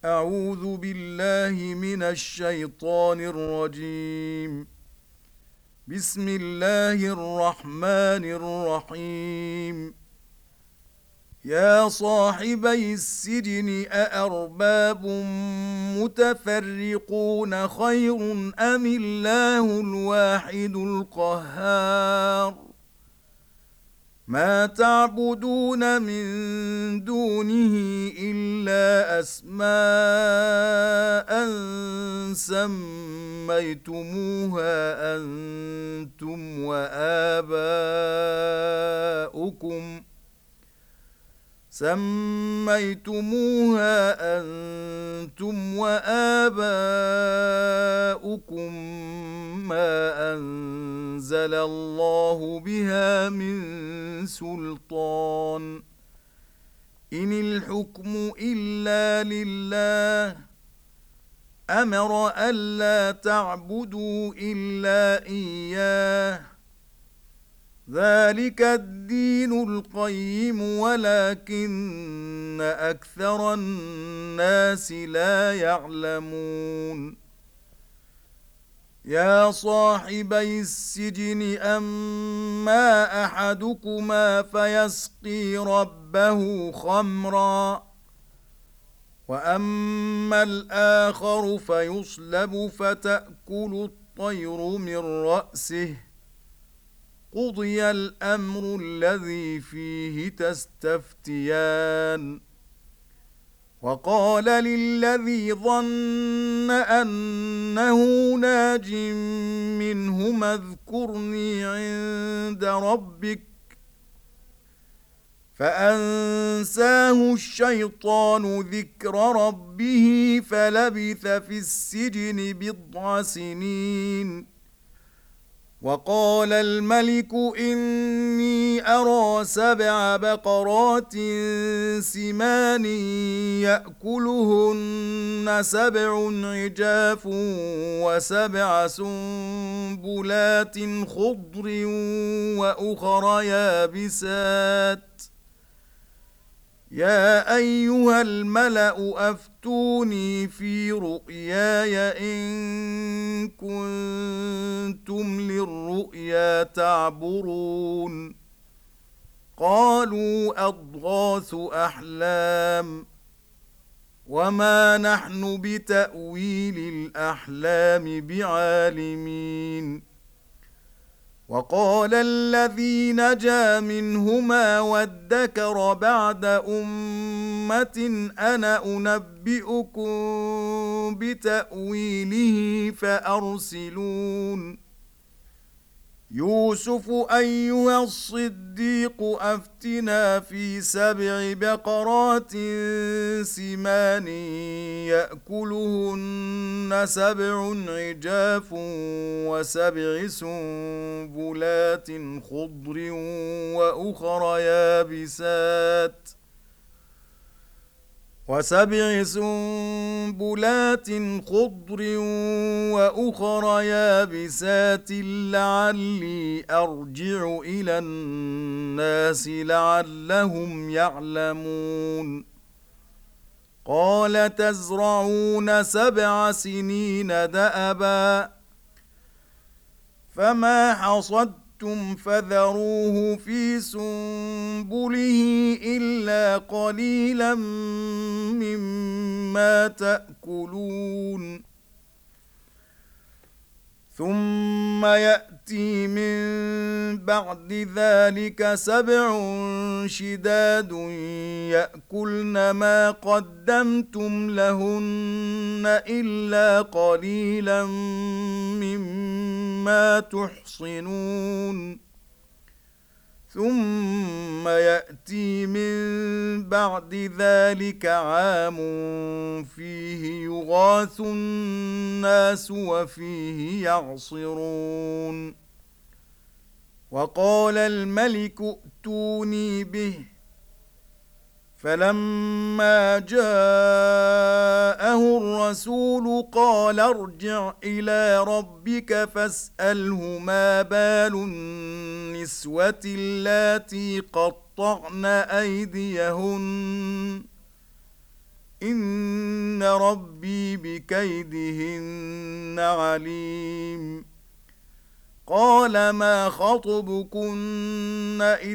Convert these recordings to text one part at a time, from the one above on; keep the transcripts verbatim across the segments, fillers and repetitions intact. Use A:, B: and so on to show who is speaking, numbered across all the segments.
A: أعوذ بالله من الشيطان الرجيم. بسم الله الرحمن الرحيم. يا صاحبي السجن أأرباب متفرقون خير أم الله الواحد القهار؟ ما تعبدون من دونه إلا أسماء سميتموها أنتم وآباؤكم سميتموها أنتم وآباؤكم ما أنزل الله بها من سلطان، إن الحكم إلا لله أمر ألا تعبدوا إلا إياه، ذلك الدين القيم ولكن أكثر الناس لا يعلمون. يا صاحبي السجن أما أحدكما فيسقي ربه خمرا وأما الآخر فيصلب فتأكل الطير من رأسه، قضي الأمر الذي فيه تستفتيان. وقال للذي ظن أنه ناج منهما اذكرني عند ربك، فأنساه الشيطان ذكر ربه فلبث في السجن بضع سنين. وقال الملك إني أرى سبع بقرات سمان يأكلهن سبع عجاف وسبع سنبلات خضر وأخر يابسات، يا أيها الملأ أفتوني في رؤياي إن كنتم للرؤيا تعبرون. قالوا أضغاث أحلام وما نحن بتأويل الأحلام بعالمين. وقال الذي نجا منهما وادكر بعد أمة أنا أنبئكم بتأويله فأرسلون. يوسف أيها الصديق أفتنا في سبع بقرات سمان يأكلهن سبع عجاف وسبع سنبلات خضر وأخر يابسات وسبع سنبلات خضر وأخر يابسات لعلي أرجع إلى الناس لعلهم يعلمون. قال تزرعون سبع سنين دأبا فما حصدتم فذروه في سنبله إلا قليلا مما تأكلون. ثم يأتي من بعد ذلك سبع شداد يأكلن ما قدمتم لهن إلا قليلا مما تحصنون. ثم يأتي من بعد ذلك عام فيه يغاث الناس وفيه يعصرون. وقال الملك ائتوني به، فلما جاءه الرسول قال ارجع إلى ربك فاسأله ما بال النسوة اللاتي قطعن أيديهن إن ربي بكيدهن عليم قال ما خطبكن إذ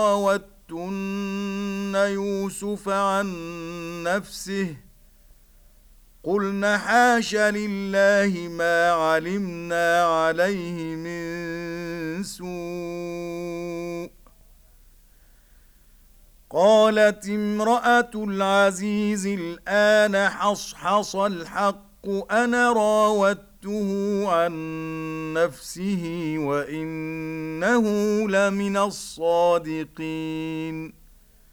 A: راوتن يوسف عن نفسه قلن حاش لله ما علمنا عليه من سوء قالت امرأة العزيز الآن حصحص الحق أنا راودته عن نفسه وإنه لمن الصادقين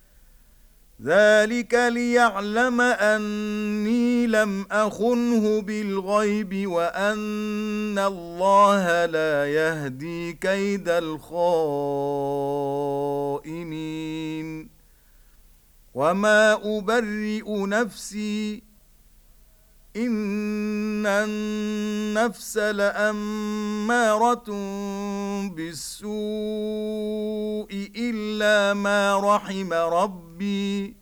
A: ذلك ليعلم أني لم أخنه بالغيب وأن الله لا يهدي كيد الخائنين وما أبرئ نفسي إن النفس لأمارة بالسوء إلا ما رحم ربي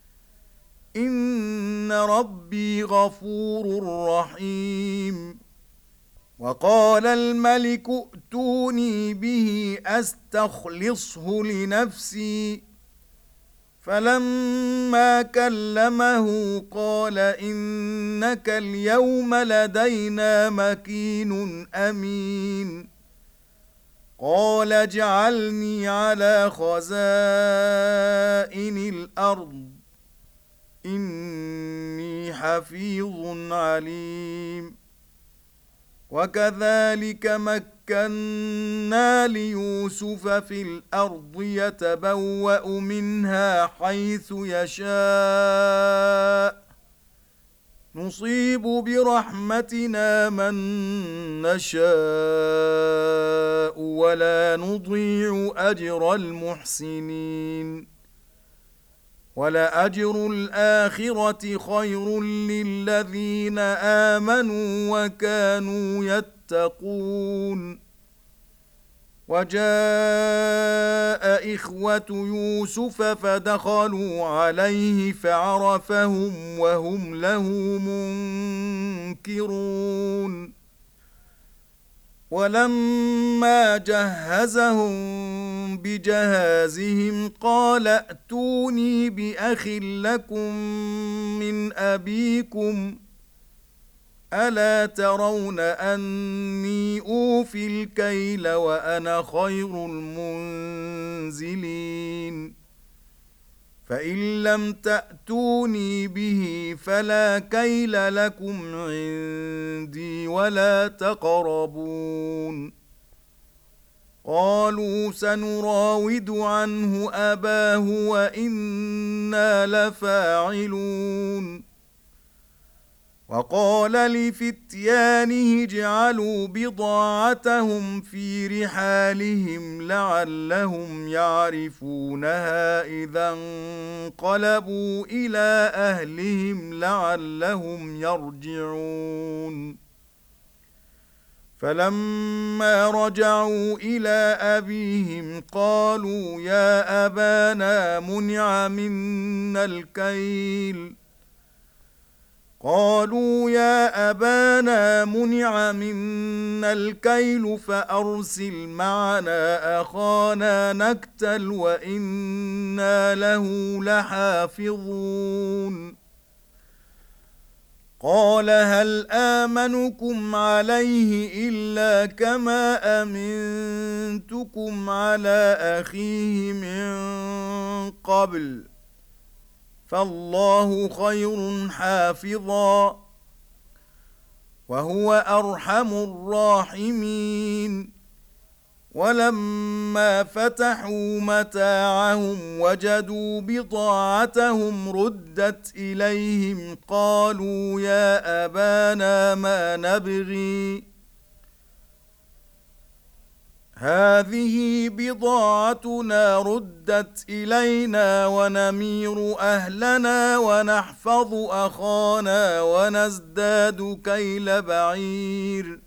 A: إن ربي غفور رحيم وقال الملك ائتوني به أستخلصه لنفسي فلما كلمه قال إنك اليوم لدينا مكين أمين قال اجعلني على خزائن الأرض إني حفيظ عليم وكذلك مكنا ليوسف في الأرض يتبوأ منها حيث يشاء نصيب برحمتنا من نشاء ولا نضيع أجر المحسنين ولأجر الآخرة خير للذين آمنوا وكانوا يتقون وجاء إخوة يوسف فدخلوا عليه فعرفهم وهم له منكرون ولما جهزهم بجهازهم قال ائتوني بأخ لكم من أبيكم ألا ترون أني أوفي الكيل وأنا خير المنزلين فإن لم تأتوني به فلا كيل لكم عندي ولا تقربون قالوا سنراود عنه أباه وإنا لفاعلون وقال لفتيانه اجعلوا بضاعتهم في رحالهم لعلهم يعرفونها إذا انقلبوا إلى أهلهم لعلهم يرجعون فلما رجعوا إلى أبيهم قالوا يا أبانا منع منا الكيل قالوا يا أبانا منع منا الكيل فأرسل معنا أخانا نكتل وإنا له لحافظون قال هل آمنكم عليه إلا كما أمنتكم على أخيه من قبل فالله خير حافظا وهو أرحم الراحمين ولما فتحوا متاعهم وجدوا بضاعتهم ردت إليهم قالوا يا أبانا ما نبغي هذه بضاعتنا ردت إلينا ونمير أهلنا ونحفظ أخانا ونزداد كيل بعير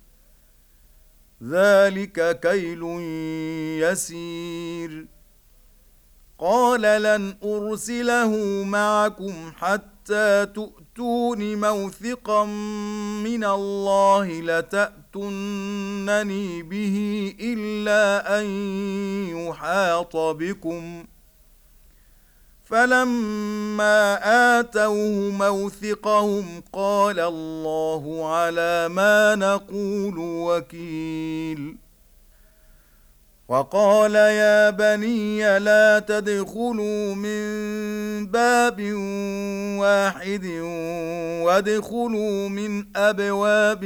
A: ذلك كيل يسير قال لن أرسله معكم حتى تؤتون موثقا من الله لتأتونني به إلا أن يحاط بكم. فلما آتوه موثقهم قال الله على ما نقول وكيل. وقال يا بني لا تدخلوا من باب واحد وادخلوا من أبواب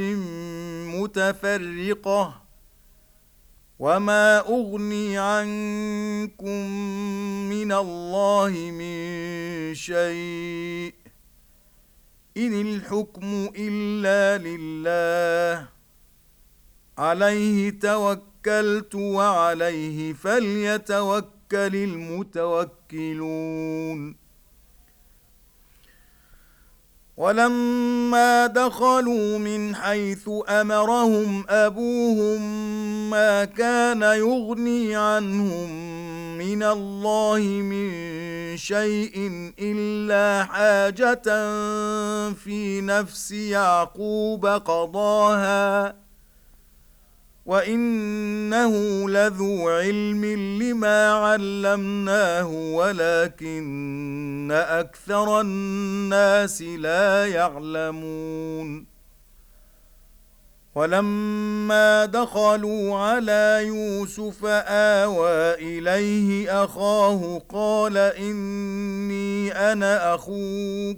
A: متفرقة وما أغني عنكم من الله من شيء إن الحكم إلا لله عليه توكلت وعليه فليتوكل المتوكلون. ولما دخلوا من حيث أمرهم أبوهم ما كان يغني عنهم من الله من شيء إلا حاجة في نفس يعقوب قضاها وإنه لذو علم لما علمناه ولكن أكثر الناس لا يعلمون. ولما دخلوا على يوسف آوى إليه أخاه قال إني أنا أخوك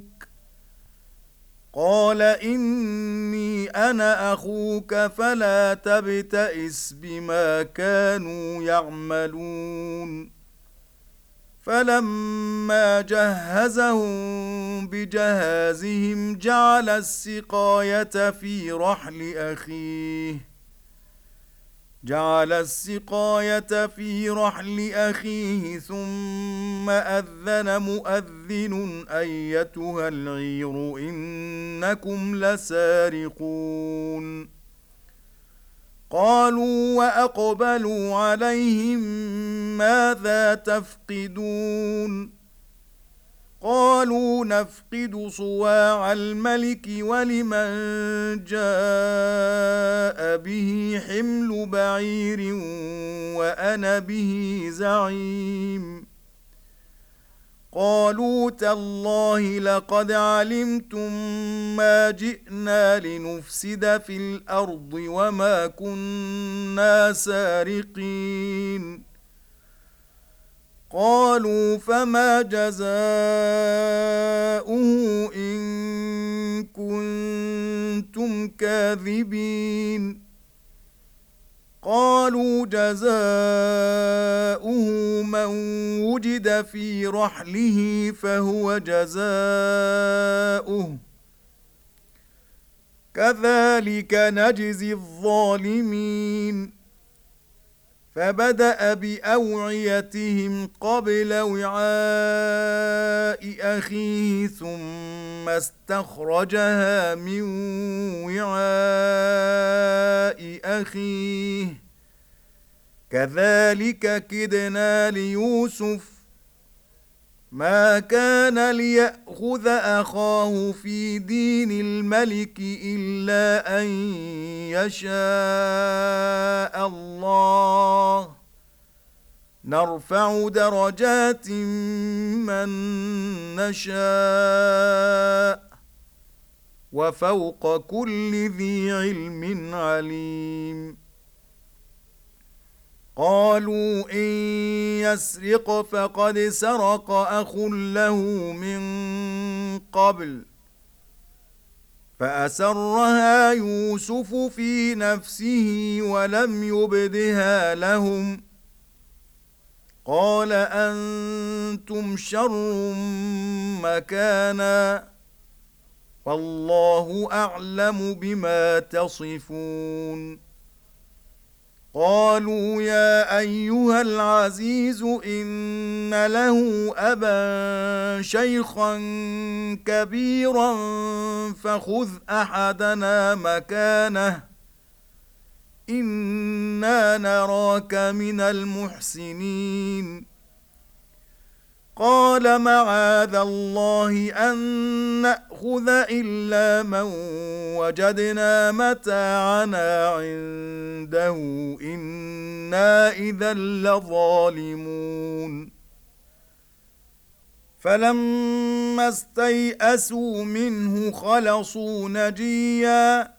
A: قال إني أنا أخوك فلا تبتئس بما كانوا يعملون. فلما جهزهم بجهازهم جعل السقاية في رحل أخيه جعل السقاية في رحل أخيه ثم أذن مؤذن أيتها العير إنكم لسارقون. قالوا وأقبلوا عليهم ماذا تفقدون قالوا نفقد صواع الملك ولمن جاء به حمل بعير وأنا به زعيم. قالوا تالله لقد علمتم ما جئنا لنفسد في الأرض وما كنا سارقين. قالوا فما جزاؤه إن كنتم كاذبين. قالوا جزاؤه من وجد في رحله فهو جزاؤه كذلك نجزي الظالمين. فبدأ بأوعيتهم قبل وعاء أخيه ثم استخرجها من وعاء أخيه كذلك كدنا ليوسف ما كان ليأخذ أخاه في دين الملك إلا أن يشاء الله نرفع درجات من نشاء وفوق كل ذي علم عليم. قالوا إن يسرق فقد سرق أخ له من قبل فأسرها يوسف في نفسه ولم يبدها لهم قال أنتم شر مكانا والله أعلم بما تصفون. قالوا يا أيها العزيز إن له أبا شيخا كبيرا فخذ أحدنا مكانه إنا نراك من المحسنين. قال معاذ الله أن نأخذ إلا من وجدنا متاعنا عنده إنا إذا لظالمون فلما استيئسوا منه خلصوا نجيا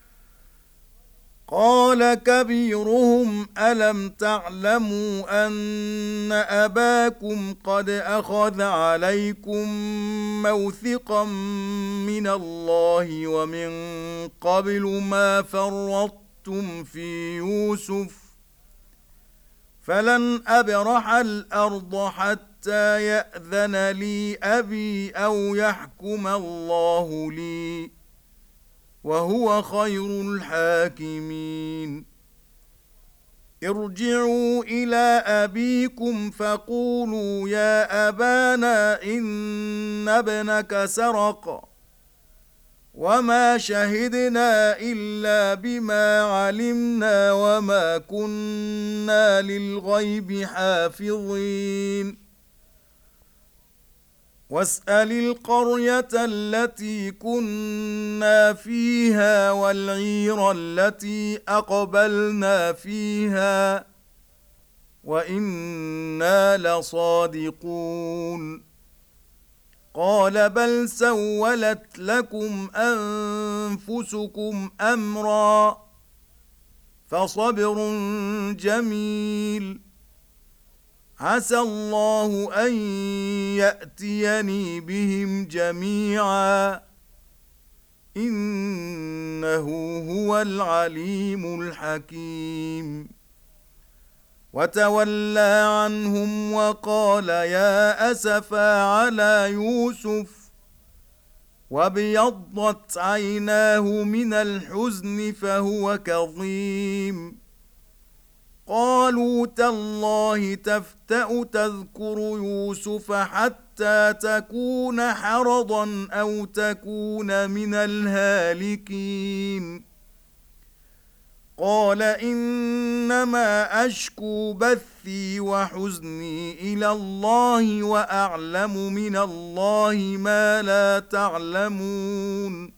A: قال كبيرهم ألم تعلموا أن أباكم قد أخذ عليكم موثقا من الله ومن قبل ما فرطتم في يوسف فلن أبرح الأرض حتى يأذن لي أبي أو يحكم الله لي وهو خير الحاكمين ارجعوا إلى أبيكم فقولوا يا أبانا إن ابنك سرق وما شهدنا إلا بما علمنا وما كنا للغيب حافظين واسأل القرية التي كنا فيها والعير التي أقبلنا فيها وإنا لصادقون قال بل سولت لكم أنفسكم أمرا فصبر جميل عسى الله أن يأتيني بهم جميعا إنه هو العليم الحكيم وتولى عنهم وقال يا أسفا على يوسف وابيضت عيناه من الحزن فهو كظيم قالوا تالله تفتأ تذكر يوسف حتى تكون حرضا أو تكون من الهالكين قال إنما أشكو بثي وحزني إلى الله وأعلم من الله ما لا تعلمون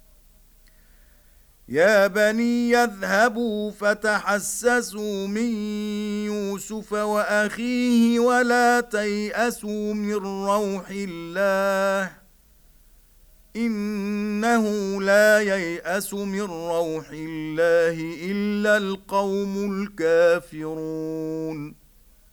A: يا بني يذهبوا فتحسسوا من يوسف وأخيه ولا تيأسوا من روح الله إنه لا ييأس من روح الله إلا القوم الكافرون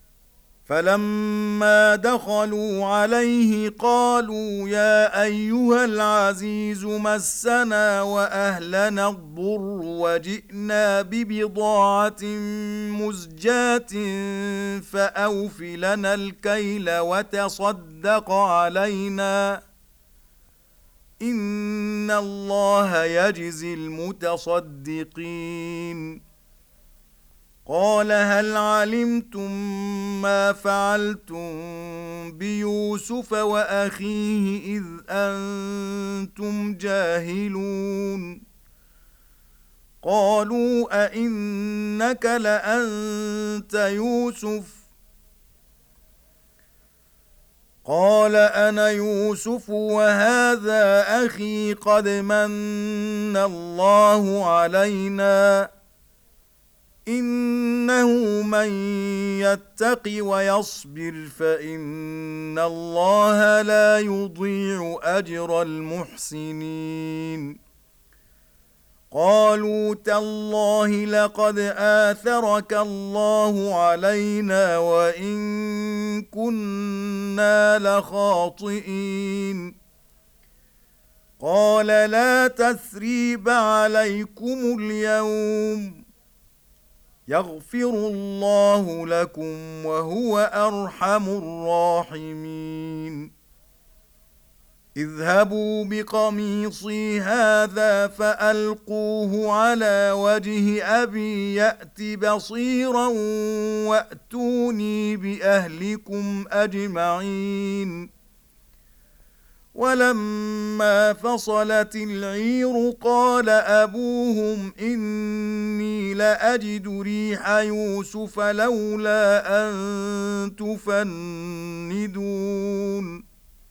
A: فلما دخلوا عليه قالوا يا أيها العزيز مسنا وأهلنا الضر وجئنا ببضاعة مزجاة فأوف لنا الكيل وتصدق علينا إن الله يجزي المتصدقين قال هل علمتم ما فعلتم بيوسف وأخيه إذ أنتم جاهلون قالوا أئنك لأنت يوسف قال أنا يوسف وهذا أخي قد من الله علينا إنه من يتق ويصبر فإن الله لا يضيع أجر المحسنين قالوا تالله لقد آثرك الله علينا وإن كنا لخاطئين قال لا تثريب عليكم اليوم يغفر الله لكم وهو أرحم الراحمين اذهبوا بقميصي هذا فألقوه على وجه أبي يأت بصيرا وأتوني بأهلكم أجمعين ولما فلما فصلت العير قال أبوهم إني لأجد ريح يوسف لولا أن تفندون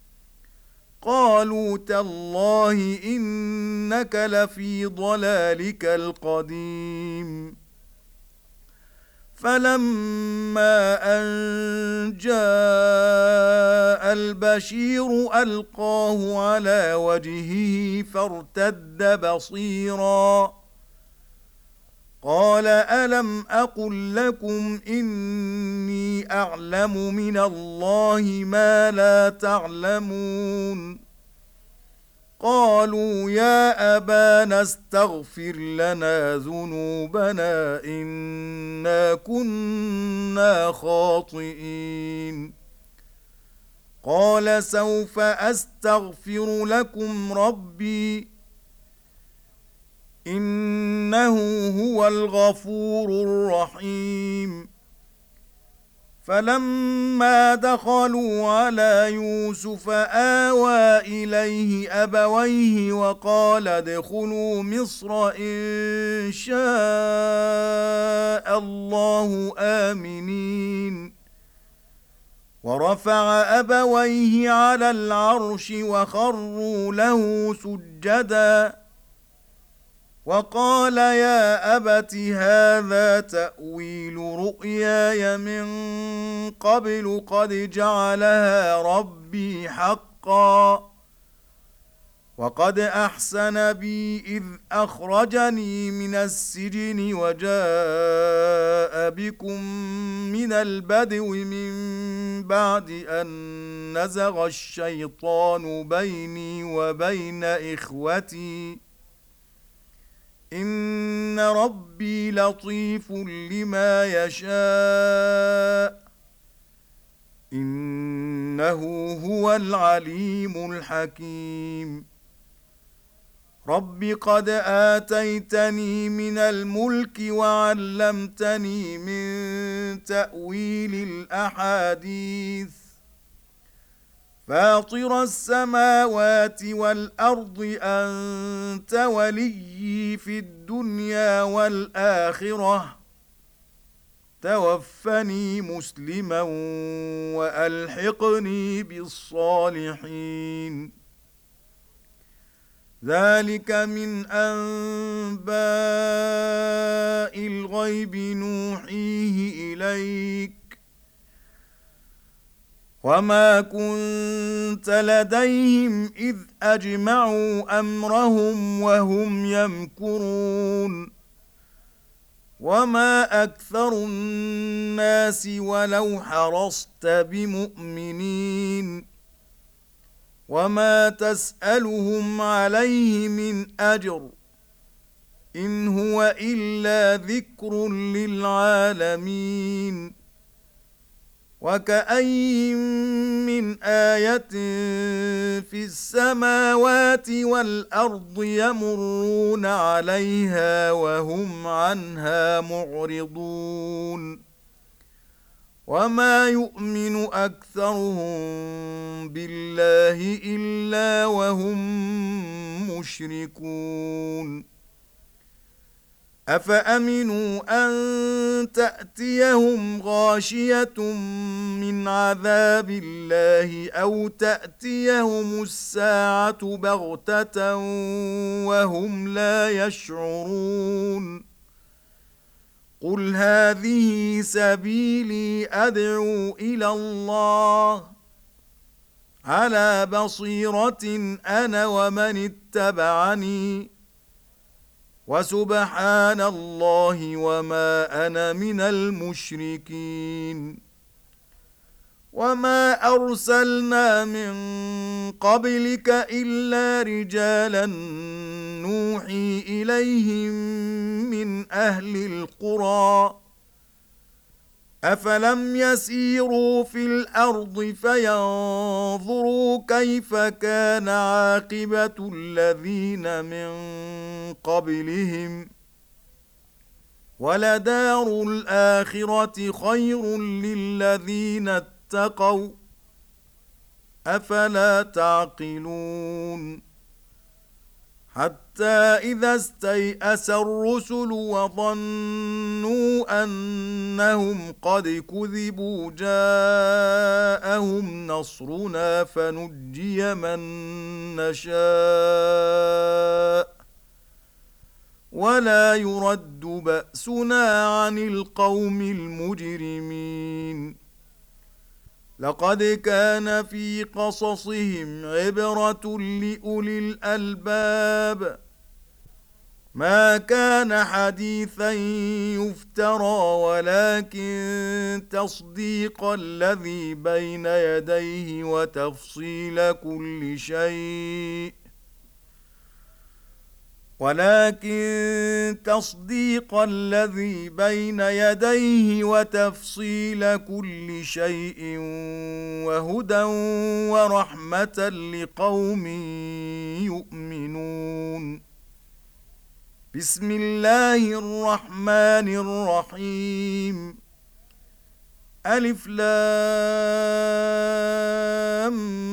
A: قالوا تالله إنك لفي ضلالك القديم فلما أن جاء البشير ألقاه على وجهه فارتد بصيرا قال ألم أقل لكم إني أعلم من الله ما لا تعلمون قالوا يا أبانا استغفر لنا ذنوبنا إنا كنا خاطئين قال سوف أستغفر لكم ربي إنه هو الغفور الرحيم فلما دخلوا على يوسف آوى إليه أبويه وقال ادخلوا مصر إن شاء الله آمنين ورفع أبويه على العرش وخروا له سجدا وقال يا أبت هذا تأويل رؤياي من قبل قد جعلها ربي حقا وقد أحسن بي إذ أخرجني من السجن وجاء بكم من البدو من بعد أن نزغ الشيطان بيني وبين إخوتي إن ربي لطيف لما يشاء إنه هو العليم الحكيم رب قد آتيتني من الملك وعلمتني من تأويل الأحاديث فاطر السماوات والأرض أنت وليي في الدنيا والآخرة توفني مسلما وألحقني بالصالحين ذلك من أنباء الغيب نوحيه إليك وما كنت لديهم إذ أجمعوا أمرهم وهم يمكرون وما أكثر الناس ولو حرصت بمؤمنين وما تسألهم عليه من أجر إن هو إلا ذكر للعالمين وكأي من آية في السماوات والأرض يمرون عليها وهم عنها معرضون وما يؤمن أكثرهم بالله إلا وهم مشركون أفأمنوا أن تأتيهم غاشية من عذاب الله أو تأتيهم الساعة بغتة وهم لا يشعرون قل هذه سبيلي أدعو إلى الله على بصيرة أنا ومن اتبعني وسبحان الله وما أنا من المشركين وما أرسلنا من قبلك إلا رجالا نوحي إليهم من أهل القرى أفلم يسيروا في الأرض فينظروا كيف كان عاقبة الذين من قبلهم ولدار الآخرة خير للذين اتقوا أفلا تعقلون حتى إذا استيأس الرسل وظنوا أنهم قد كذبوا جاءهم نصرنا فنجي من نشاء ولا يرد بأسنا عن القوم المجرمين لقد كان في قصصهم عبرة لأولي الألباب ما كان حديثا يفترى ولكن تصديق الذي بين يديه وتفصيل كل شيء ولكن تصديق الذي بين يديه وتفصيل كل شيء وهدى ورحمة لقوم يؤمنون بسم الله الرحمن الرحيم ألف لام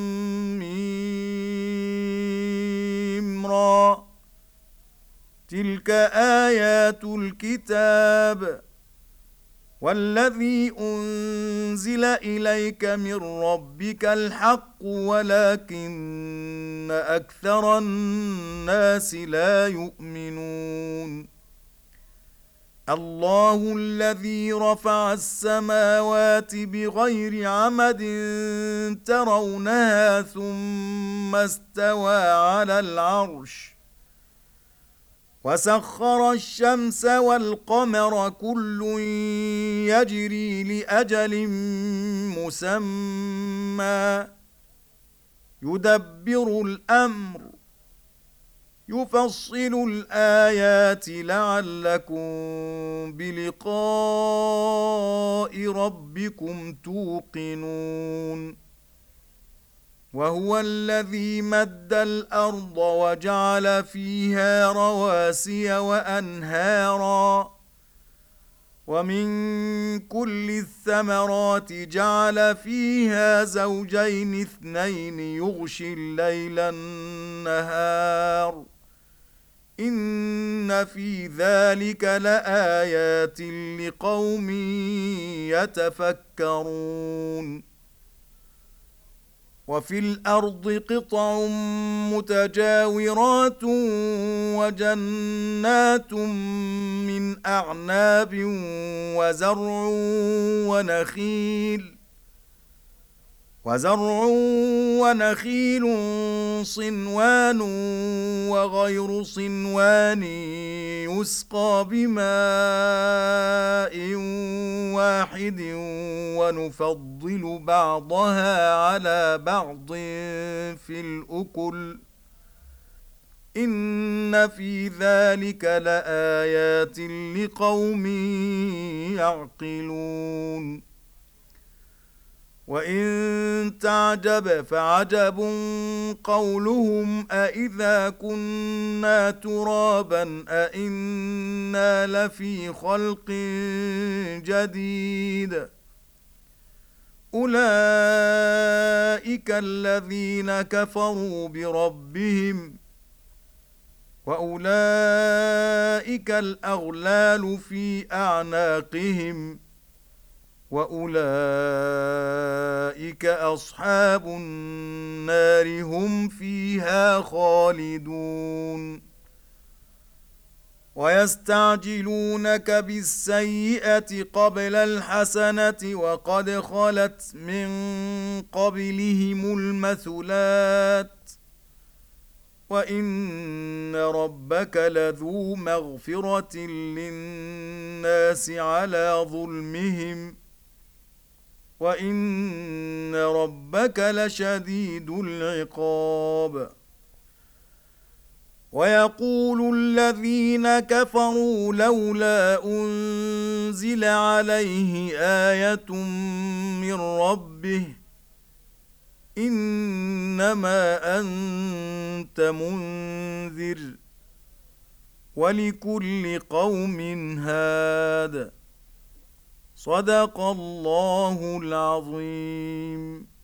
A: ميم را تلك آيات الكتاب والذي أنزل إليك من ربك الحق ولكن أكثر الناس لا يؤمنون الله الذي رفع السماوات بغير عمد ترونها ثم استوى على العرش وسخر الشمس والقمر كل يجري لأجل مسمى يدبر الأمر يفصل الآيات لعلكم بلقاء ربكم توقنون وهو الذي مد الأرض وجعل فيها رواسي وأنهارا ومن كل الثمرات جعل فيها زوجين اثنين يغشي الليل النهار إن في ذلك لآيات لقوم يتفكرون وفي الأرض قطع متجاورات وجنات من أعناب وزرع ونخيل وزرع ونخيل صنوان وغير صنوان يسقى بماء واحد ونفضل بعضها على بعض في الأكل إن في ذلك لآيات لقوم يعقلون وإن تعجب فعجب قولهم أإذا كنا ترابا أإنا لفي خلق جديد أولئك الذين كفروا بربهم وأولئك الأغلال في أعناقهم وأولئك أصحاب النار هم فيها خالدون ويستعجلونك بالسيئة قبل الحسنة وقد خلت من قبلهم المثلات وإن ربك لذو مغفرة للناس على ظلمهم وإن ربك لشديد العقاب ويقول الذين كفروا لولا أنزل عليه آية من ربه إنما أنت منذر ولكل قوم هاد صدق الله العظيم.